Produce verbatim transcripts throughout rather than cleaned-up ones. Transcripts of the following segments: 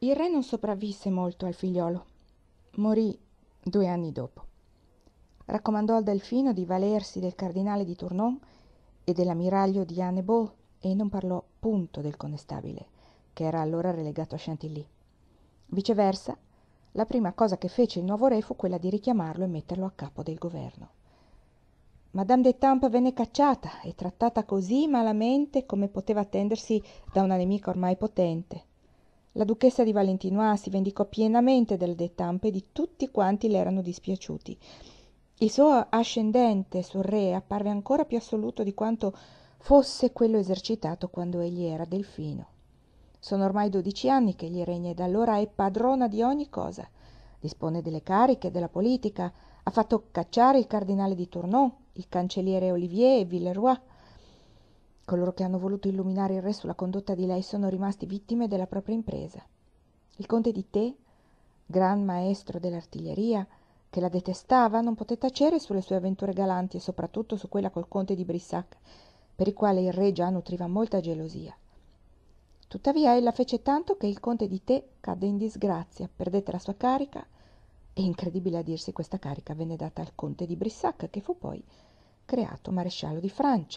Il re non sopravvisse molto al figliolo. Morì due anni dopo. Raccomandò al Delfino di valersi del cardinale di Tournon e dell'ammiraglio di Annibal e non parlò punto del connestabile, che era allora relegato a Chantilly. Viceversa, la prima cosa che fece il nuovo re fu quella di richiamarlo e metterlo a capo del governo. Madame d'Etampes venne cacciata e trattata così malamente come poteva attendersi da una nemica ormai potente. La duchessa di Valentinois si vendicò pienamente delle d'Etampes e di tutti quanti le erano dispiaciuti. Il suo ascendente sul re apparve ancora più assoluto di quanto fosse quello esercitato quando egli era delfino. Sono ormai dodici anni che egli regna e da allora è padrona di ogni cosa. Dispone delle cariche, della politica, ha fatto cacciare il cardinale di Tournon, il cancelliere Olivier e Villeroy. Coloro che hanno voluto illuminare il re sulla condotta di lei sono rimasti vittime della propria impresa. Il conte di Té, gran maestro dell'artiglieria, che la detestava, non poté tacere sulle sue avventure galanti e soprattutto su quella col conte di Brissac, per il quale il re già nutriva molta gelosia. Tuttavia ella fece tanto che il conte di Té cadde in disgrazia, perdette la sua carica e, incredibile a dirsi, questa carica venne data al conte di Brissac, che fu poi creato maresciallo di Francia.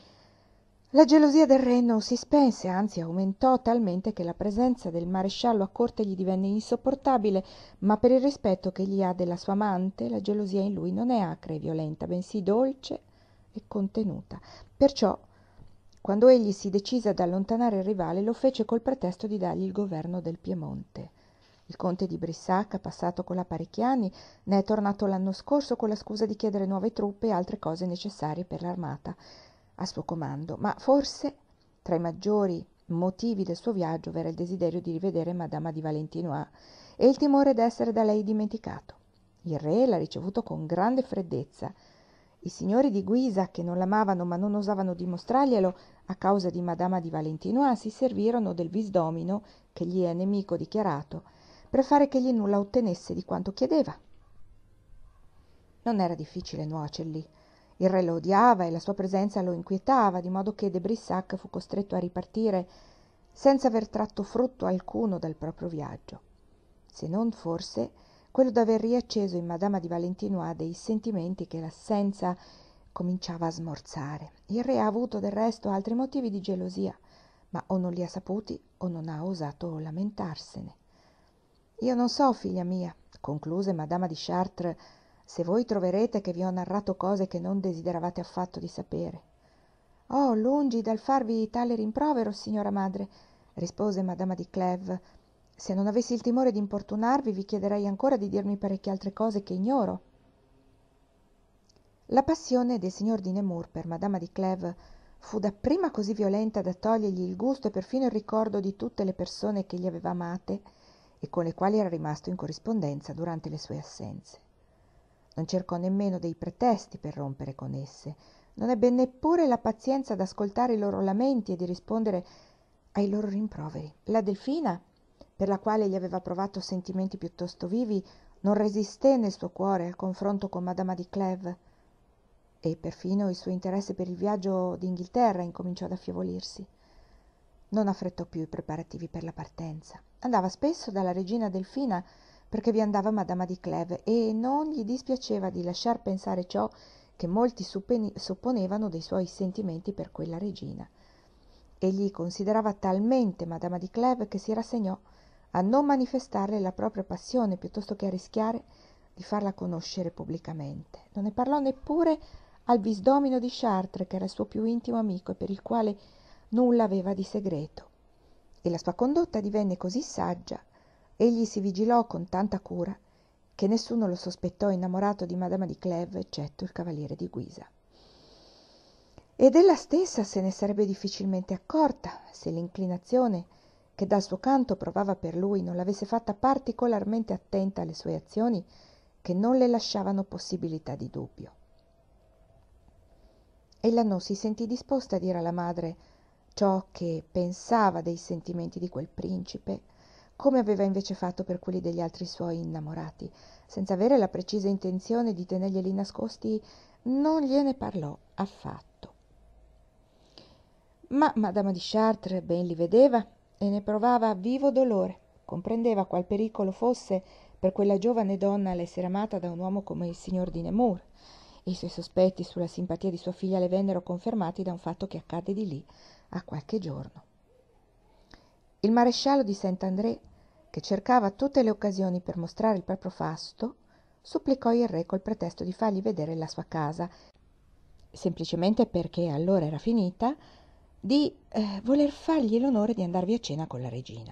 La gelosia del re non si spense, anzi aumentò talmente che la presenza del maresciallo a corte gli divenne insopportabile, ma per il rispetto che egli ha della sua amante, la gelosia in lui non è acre e violenta, bensì dolce e contenuta. Perciò, quando egli si decise ad allontanare il rivale, lo fece col pretesto di dargli il governo del Piemonte. Il conte di Brissac ha passato con la parecchi anni, ne è tornato l'anno scorso con la scusa di chiedere nuove truppe e altre cose necessarie per l'armata a suo comando, ma forse tra i maggiori motivi del suo viaggio v'era il desiderio di rivedere Madama di Valentinois e il timore d'essere da lei dimenticato. Il re l'ha ricevuto con grande freddezza. I signori di Guisa, che non l'amavano ma non osavano dimostrarglielo a causa di Madama di Valentinois, si servirono del visdomino, che gli è nemico dichiarato, per fare che egli nulla ottenesse di quanto chiedeva. Non era difficile nuocergli. Il re lo odiava e la sua presenza lo inquietava, di modo che de Brissac fu costretto a ripartire senza aver tratto frutto alcuno dal proprio viaggio, se non forse quello d'aver riacceso in Madama di Valentinois dei sentimenti che l'assenza cominciava a smorzare. Il re ha avuto del resto altri motivi di gelosia, ma o non li ha saputi o non ha osato lamentarsene. Io non so, figlia mia, concluse Madama di Chartres, se voi troverete che vi ho narrato cose che non desideravate affatto di sapere. Oh, lungi dal farvi tale rimprovero, signora madre, rispose Madama di Clèves. Se non avessi il timore di importunarvi, vi chiederei ancora di dirmi parecchie altre cose che ignoro. La passione del signor di Nemours per Madama di Clèves fu dapprima così violenta da togliergli il gusto e perfino il ricordo di tutte le persone che egli aveva amate e con le quali era rimasto in corrispondenza durante le sue assenze. Non cercò nemmeno dei pretesti per rompere con esse, non ebbe neppure la pazienza d'ascoltare i loro lamenti e di rispondere ai loro rimproveri. La Delfina, per la quale egli aveva provato sentimenti piuttosto vivi, non resisté nel suo cuore al confronto con Madama di Clèves e perfino il suo interesse per il viaggio d'Inghilterra incominciò ad affievolirsi. Non affrettò più i preparativi per la partenza. Andava spesso dalla regina Delfina perché vi andava Madama di Clèves e non gli dispiaceva di lasciar pensare ciò che molti supponevano dei suoi sentimenti per quella regina. Egli considerava talmente Madama di Clèves che si rassegnò a non manifestarle la propria passione piuttosto che a rischiare di farla conoscere pubblicamente. Non ne parlò neppure al visdomino di Chartres, che era il suo più intimo amico e per il quale nulla aveva di segreto. E la sua condotta divenne così saggia, egli si vigilò con tanta cura, che nessuno lo sospettò innamorato di Madama di Clèves eccetto il cavaliere di Guisa. Ed ella stessa se ne sarebbe difficilmente accorta se l'inclinazione che dal suo canto provava per lui non l'avesse fatta particolarmente attenta alle sue azioni che non le lasciavano possibilità di dubbio. Ella non si sentì disposta a dire alla madre ciò che pensava dei sentimenti di quel principe, come aveva invece fatto per quelli degli altri suoi innamorati. Senza avere la precisa intenzione di tenerglieli nascosti, non gliene parlò affatto. Ma Madama di Chartres ben li vedeva e ne provava vivo dolore comprendeva qual pericolo fosse per quella giovane donna l'essere amata da un uomo come il signor di Nemours. I suoi sospetti sulla simpatia di sua figlia le vennero confermati da un fatto che accadde di lì a qualche giorno. Il maresciallo di Saint-André, che cercava tutte le occasioni per mostrare il proprio fasto, supplicò il re col pretesto di fargli vedere la sua casa, semplicemente perché allora era finita, di eh, voler fargli l'onore di andarvi a cena con la regina.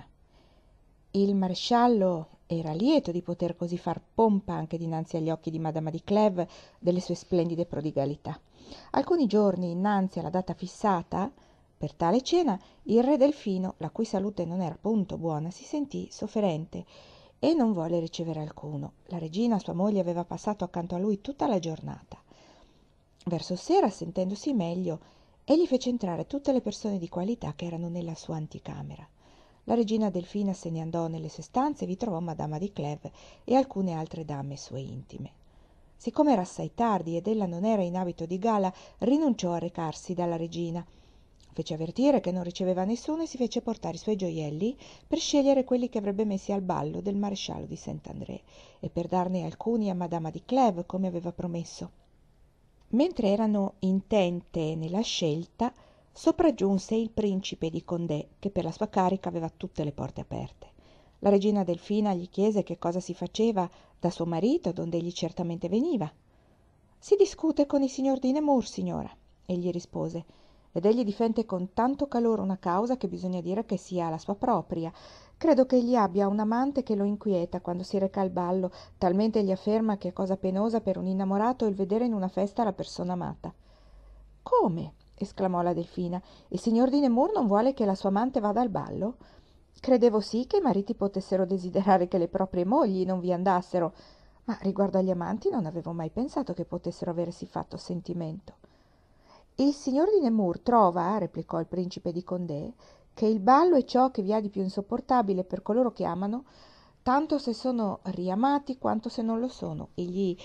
Il maresciallo era lieto di poter così far pompa anche dinanzi agli occhi di Madama di Clèves delle sue splendide prodigalità. Alcuni giorni innanzi alla data fissata per tale cena, il re Delfino, la cui salute non era punto buona, si sentì sofferente e non volle ricevere alcuno. La regina, sua moglie, aveva passato accanto a lui tutta la giornata. Verso sera, sentendosi meglio, egli fece entrare tutte le persone di qualità che erano nella sua anticamera. La regina Delfina se ne andò nelle sue stanze e vi trovò Madama di Clèves e alcune altre dame sue intime. Siccome era assai tardi ed ella non era in abito di gala, rinunciò a recarsi dalla regina. Fece avvertire che non riceveva nessuno e si fece portare i suoi gioielli per scegliere quelli che avrebbe messi al ballo del maresciallo di Saint-André e per darne alcuni a Madama di Clèves come aveva promesso. Mentre erano intente nella scelta, sopraggiunse il principe di Condé, che per la sua carica aveva tutte le porte aperte. La regina Delfina gli chiese che cosa si faceva da suo marito, donde egli certamente veniva. «Si discute con il signor di Nemours, signora», egli rispose, «ed egli difende con tanto calore una causa che bisogna dire che sia la sua propria. Credo che egli abbia un amante che lo inquieta quando si reca al ballo, talmente egli afferma che è cosa penosa per un innamorato il vedere in una festa la persona amata». «Come?» esclamò la Delfina. «Il signor di Nemours non vuole che la sua amante vada al ballo? Credevo sì che i mariti potessero desiderare che le proprie mogli non vi andassero, ma riguardo agli amanti non avevo mai pensato che potessero avere sì fatto sentimento». «Il signor di Nemours trova», replicò il principe di Condé, «che il ballo è ciò che vi ha di più insopportabile per coloro che amano, tanto se sono riamati quanto se non lo sono. Egli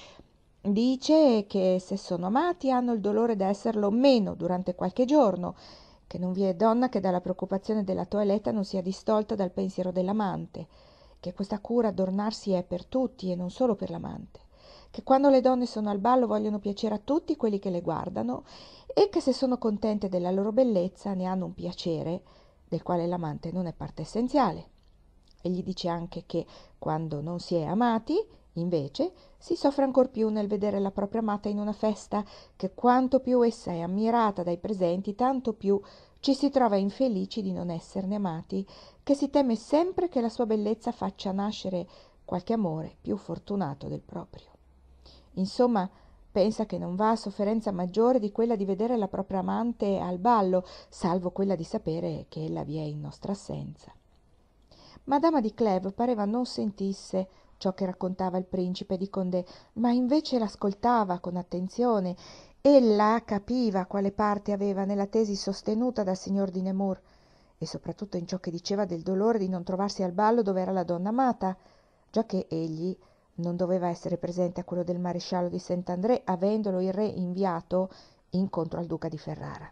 dice che se sono amati hanno il dolore d'esserlo meno durante qualche giorno, che non vi è donna che dalla preoccupazione della toeletta non sia distolta dal pensiero dell'amante, che questa cura adornarsi è per tutti e non solo per l'amante, che quando le donne sono al ballo vogliono piacere a tutti quelli che le guardano e che se sono contente della loro bellezza ne hanno un piacere del quale l'amante non è parte essenziale. Egli dice anche che quando non si è amati, invece, si soffre ancor più nel vedere la propria amata in una festa, che quanto più essa è ammirata dai presenti, tanto più ci si trova infelici di non esserne amati, che si teme sempre che la sua bellezza faccia nascere qualche amore più fortunato del proprio. Insomma, pensa che non va a sofferenza maggiore di quella di vedere la propria amante al ballo, salvo quella di sapere che ella vi è in nostra assenza». Madama di Clèves pareva non sentisse ciò che raccontava il principe di Condé, ma invece l'ascoltava con attenzione. Ella capiva quale parte aveva nella tesi sostenuta dal signor di Nemours e soprattutto in ciò che diceva del dolore di non trovarsi al ballo dove era la donna amata, giacché egli non doveva essere presente a quello del maresciallo di Saint-André, avendolo il re inviato incontro al duca di Ferrara.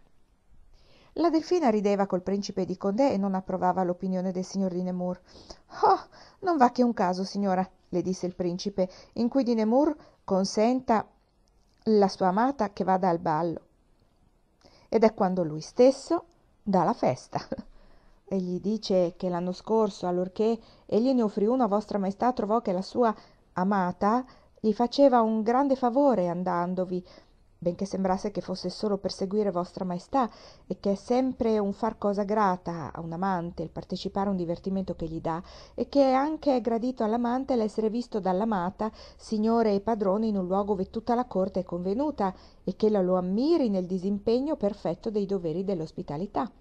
La Delfina rideva col principe di Condé e non approvava l'opinione del signor di Nemours. «Oh, non va che un caso, signora», le disse il principe, «in cui di Nemours consenta la sua amata che vada al ballo, ed è quando lui stesso dà la festa. Egli dice che l'anno scorso, allorché egli ne offrì uno a vostra maestà, trovò che la sua amata gli faceva un grande favore andandovi, benché sembrasse che fosse solo per seguire vostra maestà, e che è sempre un far cosa grata a un amante il partecipare a un divertimento che gli dà, e che anche è gradito all'amante l'essere visto dall'amata, signore e padrone, in un luogo ove tutta la corte è convenuta, e che ella lo ammiri nel disimpegno perfetto dei doveri dell'ospitalità».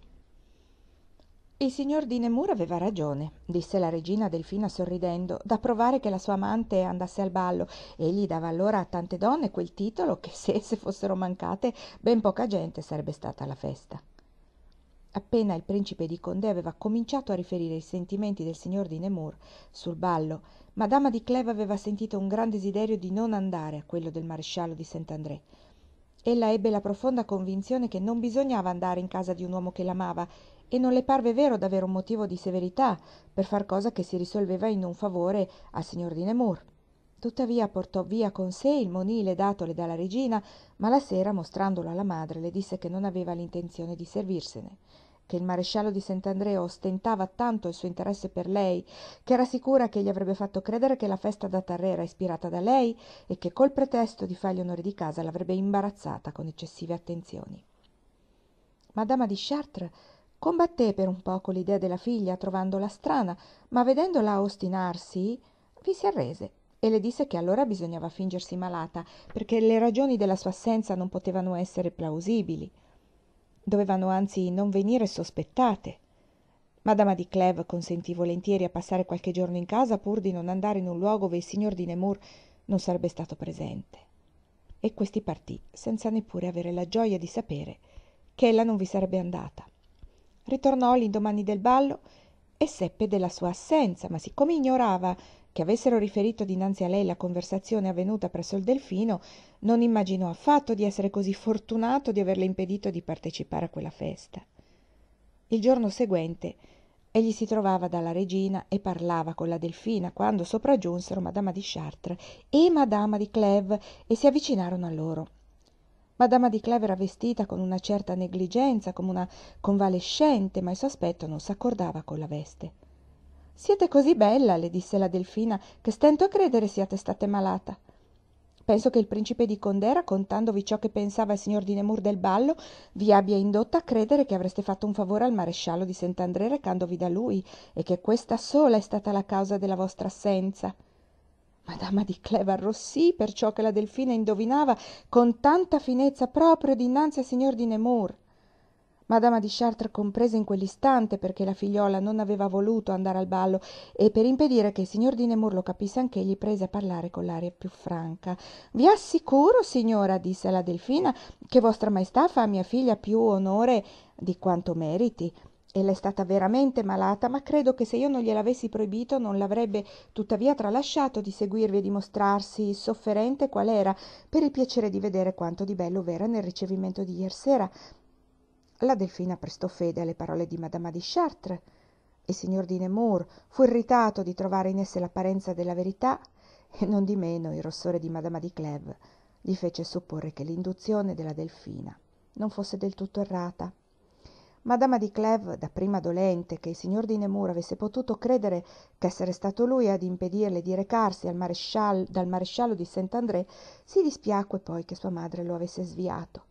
«Il signor di Nemours aveva ragione», disse la regina Delfina sorridendo, «da provare che la sua amante andasse al ballo. Egli dava allora a tante donne quel titolo che se esse fossero mancate ben poca gente sarebbe stata alla festa». Appena il principe di Condé aveva cominciato a riferire i sentimenti del signor di Nemours sul ballo, Madama di Clèves aveva sentito un gran desiderio di non andare a quello del maresciallo di Saint-André. Ella ebbe la profonda convinzione che non bisognava andare in casa di un uomo che l'amava e non le parve vero d'avere un motivo di severità per far cosa che si risolveva in un favore al signor di Nemours. Tuttavia portò via con sé il monile datole dalla regina, ma la sera, mostrandolo alla madre, le disse che non aveva l'intenzione di servirsene, che il maresciallo di Sant'Andrea ostentava tanto il suo interesse per lei, che era sicura che gli avrebbe fatto credere che la festa da Tarre era ispirata da lei e che col pretesto di fargli onori di casa l'avrebbe imbarazzata con eccessive attenzioni. Madama di Chartres combatté per un poco l'idea della figlia, trovandola strana, ma vedendola ostinarsi, vi si arrese e le disse che allora bisognava fingersi malata, perché le ragioni della sua assenza non potevano essere plausibili, dovevano anzi non venire sospettate. Madama di Clèves consentì volentieri a passare qualche giorno in casa pur di non andare in un luogo dove il signor di Nemours non sarebbe stato presente. E questi partì senza neppure avere la gioia di sapere che ella non vi sarebbe andata. Ritornò l'indomani del ballo e seppe della sua assenza, ma siccome ignorava che avessero riferito dinanzi a lei la conversazione avvenuta presso il Delfino, non immaginò affatto di essere così fortunato di averle impedito di partecipare a quella festa. Il giorno seguente egli si trovava dalla regina e parlava con la Delfina, quando sopraggiunsero Madama di Chartres e Madama di Clèves e si avvicinarono a loro. Madama di Clèves era vestita con una certa negligenza, come una convalescente, ma il suo aspetto non s'accordava con la veste. «Siete così bella», le disse la Delfina, «che stento a credere siate state malata. Penso che il principe di Condé, raccontandovi ciò che pensava il signor di Nemours del ballo, vi abbia indotta a credere che avreste fatto un favore al maresciallo di Sant'Andrea recandovi da lui, e che questa sola è stata la causa della vostra assenza». Madama di Clèves arrossì, perciò che la Delfina indovinava con tanta finezza proprio dinanzi al signor di Nemours. Madama di Chartres comprese in quell'istante perché la figliola non aveva voluto andare al ballo, e per impedire che il signor di Nemours lo capisse anch'egli prese a parlare con l'aria più franca. «Vi assicuro, signora», disse la Delfina, «che vostra maestà fa a mia figlia più onore di quanto meriti. Ella è stata veramente malata, ma credo che se io non gliel'avessi proibito non l'avrebbe tuttavia tralasciato di seguirvi e di mostrarsi sofferente qual era, per il piacere di vedere quanto di bello v'era nel ricevimento di iersera». La Delfina prestò fede alle parole di Madama di Chartres. Il signor di Nemours fu irritato di trovare in esse l'apparenza della verità, e non di meno il rossore di Madama di Clèves gli fece supporre che l'induzione della Delfina non fosse del tutto errata. Madama di Clèves, dapprima dolente che il signor di Nemours avesse potuto credere ch'essere stato lui ad impedirle di recarsi al marescial, dal maresciallo di Saint-André, si dispiacque poi che sua madre lo avesse sviato.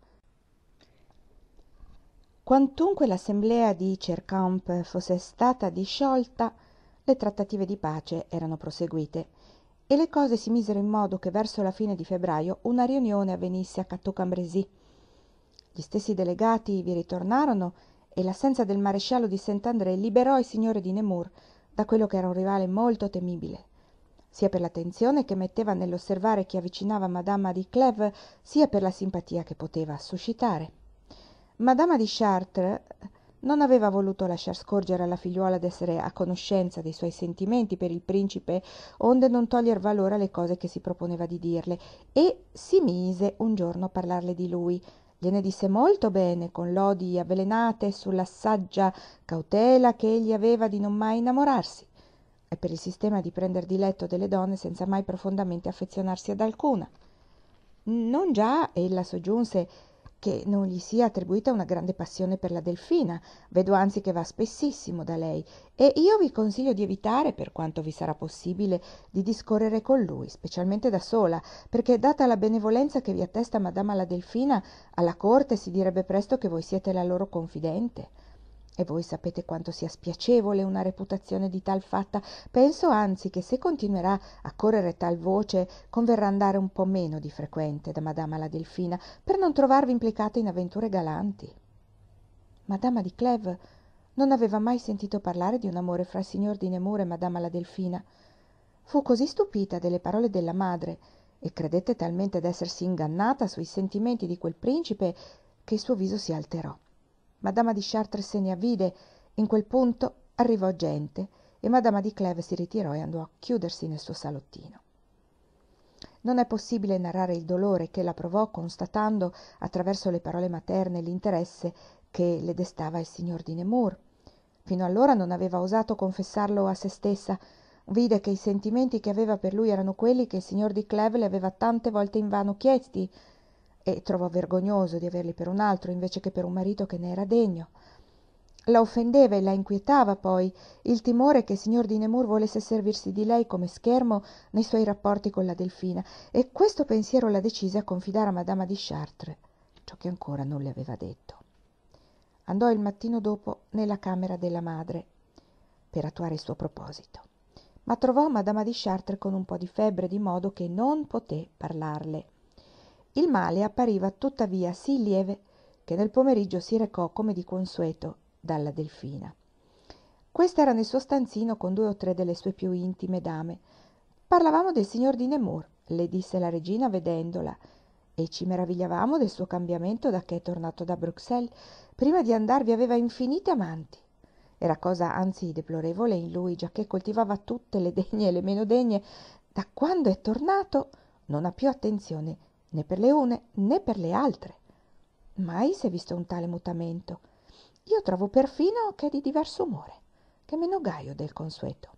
Quantunque l'assemblea di Cercamp fosse stata disciolta, le trattative di pace erano proseguite e le cose si misero in modo che verso la fine di febbraio una riunione avvenisse a Cateau-Cambrésis. Gli stessi delegati vi ritornarono e l'assenza del maresciallo di Saint-André liberò il signore di Nemours da quello che era un rivale molto temibile, sia per l'attenzione che metteva nell'osservare chi avvicinava Madama di Clèves, sia per la simpatia che poteva suscitare. Madama di Chartres non aveva voluto lasciar scorgere alla figliuola d'essere a conoscenza dei suoi sentimenti per il principe, onde non toglier valore alle cose che si proponeva di dirle, e si mise un giorno a parlarle di lui. Gliene disse molto bene, con lodi avvelenate sulla saggia cautela che egli aveva di non mai innamorarsi, e per il sistema di prender diletto delle donne senza mai profondamente affezionarsi ad alcuna. Non già, ella soggiunse, che non gli sia attribuita una grande passione per la Delfina, vedo anzi che va spessissimo da lei, e io vi consiglio di evitare, per quanto vi sarà possibile, di discorrere con lui, specialmente da sola, perché data la benevolenza che vi attesta Madama la Delfina, alla corte si direbbe presto che voi siete la loro confidente. E voi sapete quanto sia spiacevole una reputazione di tal fatta. Penso anzi che se continuerà a correre tal voce converrà andare un po' meno di frequente da Madama la Delfina, per non trovarvi implicata in avventure galanti. Madama di Clèves non aveva mai sentito parlare di un amore fra il signor di Nemours e Madama la Delfina. Fu così stupita delle parole della madre e credette talmente d'essersi ingannata sui sentimenti di quel principe che il suo viso si alterò. Madama di Chartres se ne avvide. In quel punto arrivò gente e Madama di Clèves si ritirò e andò a chiudersi nel suo salottino. Non è possibile narrare il dolore che la provò constatando attraverso le parole materne l'interesse che le destava il signor di Nemours. Fino allora non aveva osato confessarlo a se stessa. Vide che i sentimenti che aveva per lui erano quelli che il signor di Clèves le aveva tante volte invano chiesti, e trovò vergognoso di averli per un altro invece che per un marito che ne era degno. La offendeva e la inquietava poi il timore che il signor di Nemours volesse servirsi di lei come schermo nei suoi rapporti con la Delfina, e questo pensiero la decise a confidare a madama di Chartres ciò che ancora non le aveva detto. Andò il mattino dopo nella camera della madre per attuare il suo proposito, ma trovò madama di Chartres con un po' di febbre, di modo che non poté parlarle. Il male appariva tuttavia sì lieve che nel pomeriggio si recò come di consueto dalla Delfina. Questa era nel suo stanzino con due o tre delle sue più intime dame. Parlavamo del signor di Nemours, le disse la regina vedendola, e ci meravigliavamo del suo cambiamento da che è tornato da Bruxelles. Prima di andarvi aveva infinite amanti. Era cosa anzi deplorevole in lui, giacché coltivava tutte le degne e le meno degne. Da quando è tornato non ha più attenzione né per le une né per le altre. Mai si è visto un tale mutamento. Io trovo perfino che è di diverso umore, che è meno gaio del consueto.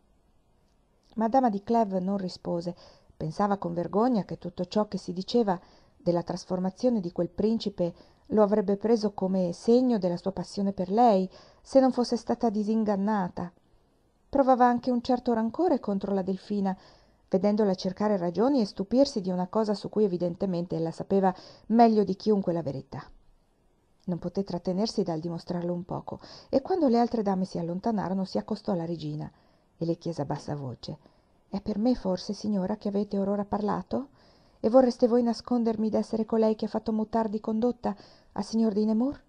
Madama di Clèves non rispose. Pensava con vergogna che tutto ciò che si diceva della trasformazione di quel principe lo avrebbe preso come segno della sua passione per lei, se non fosse stata disingannata. Provava anche un certo rancore contro la Delfina, vedendola cercare ragioni e stupirsi di una cosa su cui evidentemente ella sapeva meglio di chiunque la verità. Non poté trattenersi dal dimostrarlo un poco, e quando le altre dame si allontanarono si accostò alla regina e le chiese a bassa voce: «È per me forse, signora, che avete or ora parlato? E vorreste voi nascondermi d'essere colei che ha fatto mutar di condotta al signor di Nemours?»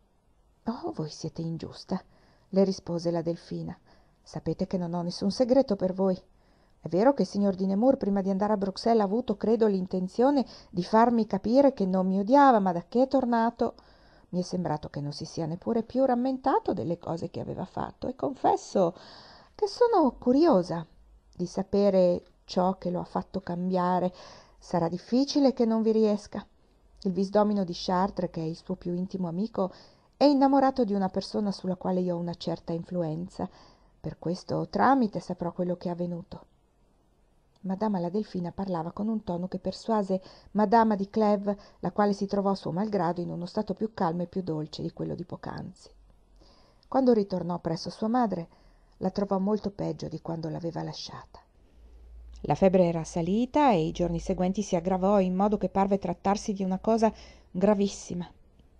«Oh, voi siete ingiusta», le rispose la Delfina. «Sapete che non ho nessun segreto per voi. È vero che il signor di Nemours prima di andare a Bruxelles ha avuto, credo, l'intenzione di farmi capire che non mi odiava, ma da che è tornato mi è sembrato che non si sia neppure più rammentato delle cose che aveva fatto, e confesso che sono curiosa di sapere ciò che lo ha fatto cambiare. Sarà difficile che non vi riesca. Il visdomino di Chartres, che è il suo più intimo amico, è innamorato di una persona sulla quale io ho una certa influenza. Per questo tramite saprò quello che è avvenuto». Madama la Delfina parlava con un tono che persuase madama di Clèves, la quale si trovò a suo malgrado in uno stato più calmo e più dolce di quello di poc'anzi. Quando ritornò presso sua madre, la trovò molto peggio di quando l'aveva lasciata. La febbre era salita e i giorni seguenti si aggravò in modo che parve trattarsi di una cosa gravissima.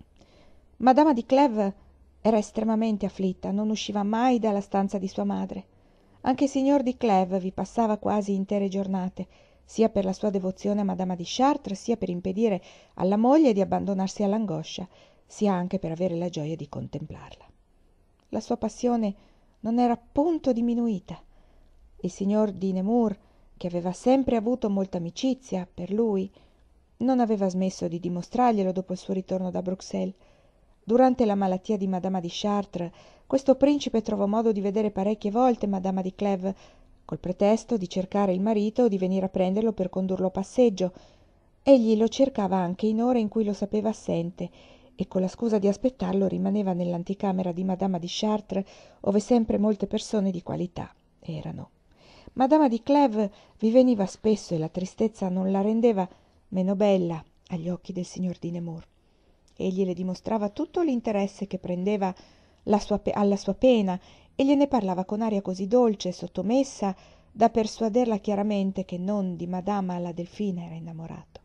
Madama di Clèves era estremamente afflitta, non usciva mai dalla stanza di sua madre. Anche il signor di Clèves vi passava quasi intere giornate, sia per la sua devozione a madama di Chartres, sia per impedire alla moglie di abbandonarsi all'angoscia, sia anche per avere la gioia di contemplarla. La sua passione non era punto diminuita. Il signor di Nemours, che aveva sempre avuto molta amicizia per lui, non aveva smesso di dimostrarglielo dopo il suo ritorno da Bruxelles. Durante la malattia di madama di Chartres, questo principe trovò modo di vedere parecchie volte madama di Clèves, col pretesto di cercare il marito o di venire a prenderlo per condurlo a passeggio. Egli lo cercava anche in ore in cui lo sapeva assente, e con la scusa di aspettarlo rimaneva nell'anticamera di madama di Chartres, ove sempre molte persone di qualità erano. Madama di Clèves vi veniva spesso e la tristezza non la rendeva meno bella agli occhi del signor di Nemours. Egli le dimostrava tutto l'interesse che prendeva la sua pe- alla sua pena, e gliene parlava con aria così dolce e sottomessa da persuaderla chiaramente che non di madama la Delfina era innamorato.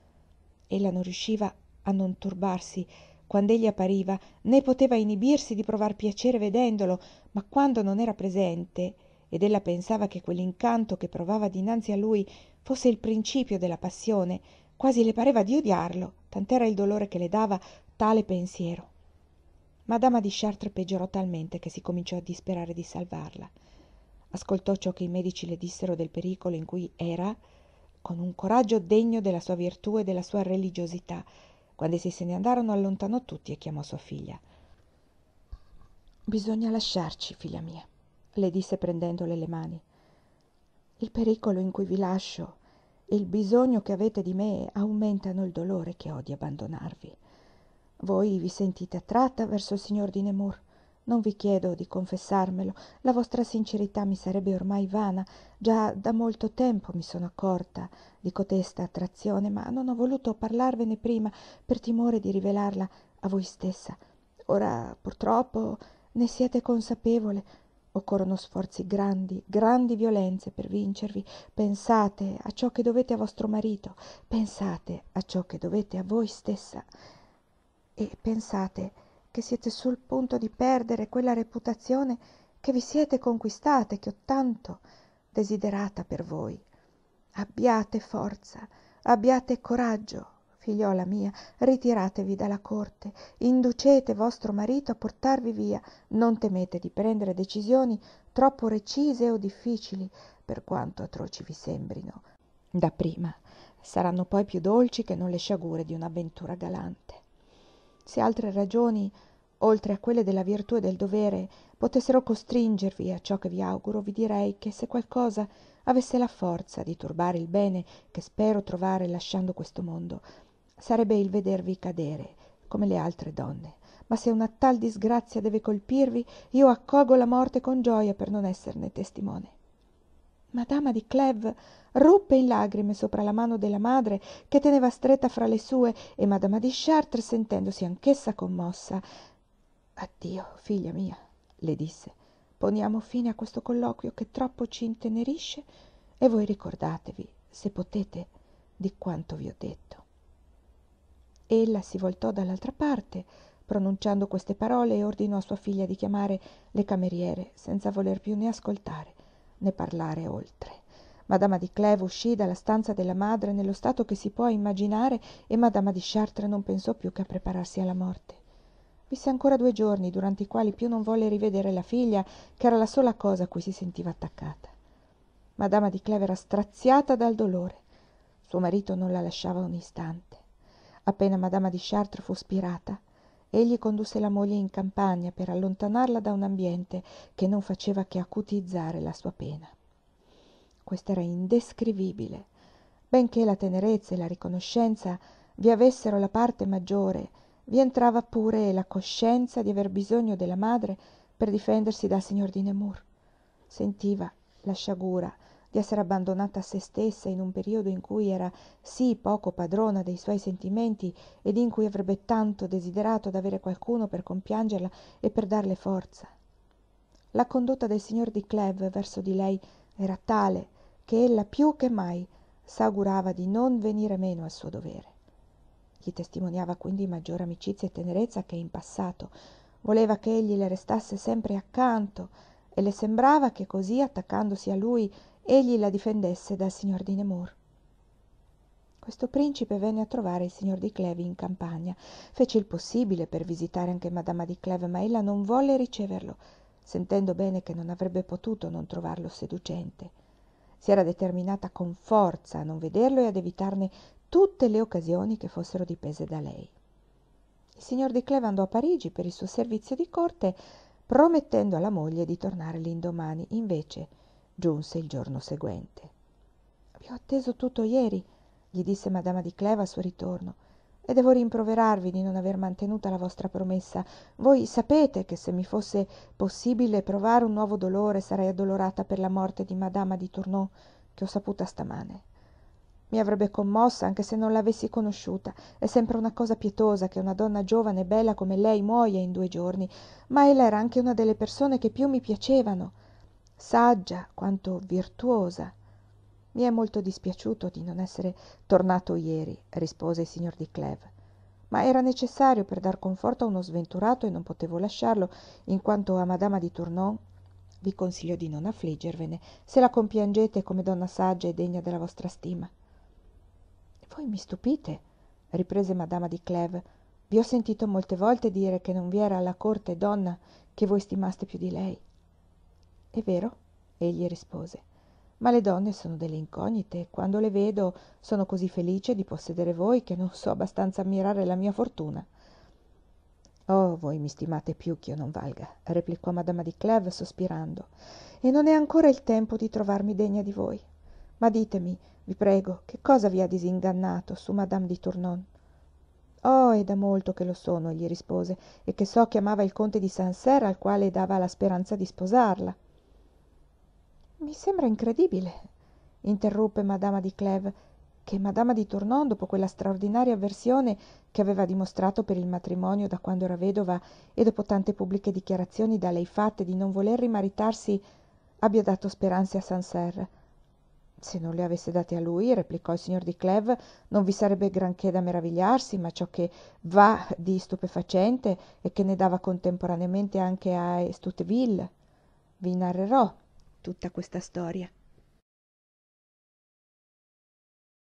Ella non riusciva a non turbarsi quando egli appariva, né poteva inibirsi di provar piacere vedendolo, ma quando non era presente ed ella pensava che quell'incanto che provava dinanzi a lui fosse il principio della passione, quasi le pareva di odiarlo, tant'era il dolore che le dava tale pensiero. Madama di Chartres peggiorò talmente che si cominciò a disperare di salvarla. Ascoltò ciò che i medici le dissero del pericolo in cui era, con un coraggio degno della sua virtù e della sua religiosità. Quando essi se ne andarono, allontanò tutti e chiamò sua figlia. «Bisogna lasciarci, figlia mia», le disse prendendole le mani. «Il pericolo in cui vi lascio e il bisogno che avete di me aumentano il dolore che ho di abbandonarvi. Voi vi sentite attratta verso il signor di Nemours, Non vi chiedo di confessarmelo, la vostra sincerità mi sarebbe ormai vana, già da molto tempo mi sono accorta di cotesta attrazione, ma non ho voluto parlarvene prima per timore di rivelarla a voi stessa. Ora, purtroppo, ne siete consapevole. Occorrono sforzi grandi, grandi violenze per vincervi. Pensate a ciò che dovete a vostro marito, pensate a ciò che dovete a voi stessa e pensate che siete sul punto di perdere quella reputazione che vi siete conquistate, che ho tanto desiderata per voi. Abbiate forza, abbiate coraggio, figliola mia, ritiratevi dalla corte, inducete vostro marito a portarvi via, non temete di prendere decisioni troppo recise o difficili, per quanto atroci vi sembrino. Dapprima saranno poi più dolci che non le sciagure di un'avventura galante. Se altre ragioni, oltre a quelle della virtù e del dovere, potessero costringervi a ciò che vi auguro, vi direi che se qualcosa avesse la forza di turbare il bene che spero trovare lasciando questo mondo, sarebbe il vedervi cadere come le altre donne. Ma se una tal disgrazia deve colpirvi, io accolgo la morte con gioia per non esserne testimone. Madama di Clèves ruppe in lagrime sopra la mano della madre che teneva stretta fra le sue, e madama di Chartres, sentendosi anch'essa commossa: «Addio, figlia mia», le disse, «poniamo fine a questo colloquio che troppo ci intenerisce, e voi ricordatevi, se potete, di quanto vi ho detto». Ella si voltò dall'altra parte, pronunciando queste parole, e ordinò a sua figlia di chiamare le cameriere, senza voler più né ascoltare né parlare oltre. Madama di Clèves uscì dalla stanza della madre nello stato che si può immaginare, e madama di Chartres non pensò più che a prepararsi alla morte. Visse ancora due giorni, durante i quali più non volle rivedere la figlia, che era la sola cosa a cui si sentiva attaccata. Madama di Clèves era straziata dal dolore. Suo marito non la lasciava un istante. Appena madama di Chartres fu spirata, egli condusse la moglie in campagna per allontanarla da un ambiente che non faceva che acutizzare la sua pena. Quest'era indescrivibile. Benché la tenerezza e la riconoscenza vi avessero la parte maggiore, vi entrava pure la coscienza di aver bisogno della madre per difendersi dal signor di Nemours. Sentiva la sciagura di essere abbandonata a se stessa in un periodo in cui era sì poco padrona dei suoi sentimenti ed in cui avrebbe tanto desiderato d'avere qualcuno per compiangerla e per darle forza. La condotta del signor di Clèves verso di lei era tale che ella più che mai s'augurava di non venire meno al suo dovere. Gli testimoniava quindi maggiore amicizia e tenerezza che in passato. Voleva che egli le restasse sempre accanto, e le sembrava che così, attaccandosi a lui, egli la difendesse dal signor di Nemours. Questo principe venne a trovare il signor di Clèves in campagna. Fece il possibile per visitare anche madama di Clèves, ma ella non volle riceverlo, sentendo bene che non avrebbe potuto non trovarlo seducente. Si era determinata con forza a non vederlo e ad evitarne tutte le occasioni che fossero dipese da lei. Il signor di Clèves andò a Parigi per il suo servizio di corte, promettendo alla moglie di tornare l'indomani. Invece giunse il giorno seguente. «Vi ho atteso tutto ieri», gli disse madama di Clèves al suo ritorno, «e devo rimproverarvi di non aver mantenuta la vostra promessa. Voi sapete che se mi fosse possibile provare un nuovo dolore sarei addolorata per la morte di madama di Tournon, che ho saputa stamane. Mi avrebbe commossa anche se non l'avessi conosciuta. È sempre una cosa pietosa che una donna giovane e bella come lei muoia in due giorni, ma ella era anche una delle persone che più mi piacevano, saggia quanto virtuosa». «Mi è molto dispiaciuto di non essere tornato ieri», rispose il signor di Clèves, «ma era necessario per dar conforto a uno sventurato e non potevo lasciarlo, in quanto a madama di Tournon vi consiglio di non affliggervene, se la compiangete come donna saggia e degna della vostra stima». «Voi mi stupite», riprese madama di Clèves. «Vi ho sentito molte volte dire che non vi era alla corte donna che voi stimaste più di lei». «È vero», egli rispose, «ma le donne sono delle incognite, e quando le vedo sono così felice di possedere voi che non so abbastanza ammirare la mia fortuna». «Oh, voi mi stimate più che io non valga», replicò madama di Clèves sospirando, «e non è ancora il tempo di trovarmi degna di voi. Ma ditemi, vi prego, che cosa vi ha disingannato su madame di Tournon?» oh, è da molto che lo sono, gli rispose, e che so che amava il conte di Sancerre, al quale dava la speranza di sposarla. Mi sembra incredibile, interruppe madama di Clèves, che madama di Tournon, dopo quella straordinaria avversione che aveva dimostrato per il matrimonio da quando era vedova e dopo tante pubbliche dichiarazioni da lei fatte di non voler rimaritarsi, abbia dato speranze a Sancerre. Se non le avesse date a lui, replicò il signor di Clèves, non vi sarebbe granché da meravigliarsi, ma ciò che va di stupefacente è che ne dava contemporaneamente anche a Estouteville. Vi narrerò tutta questa storia.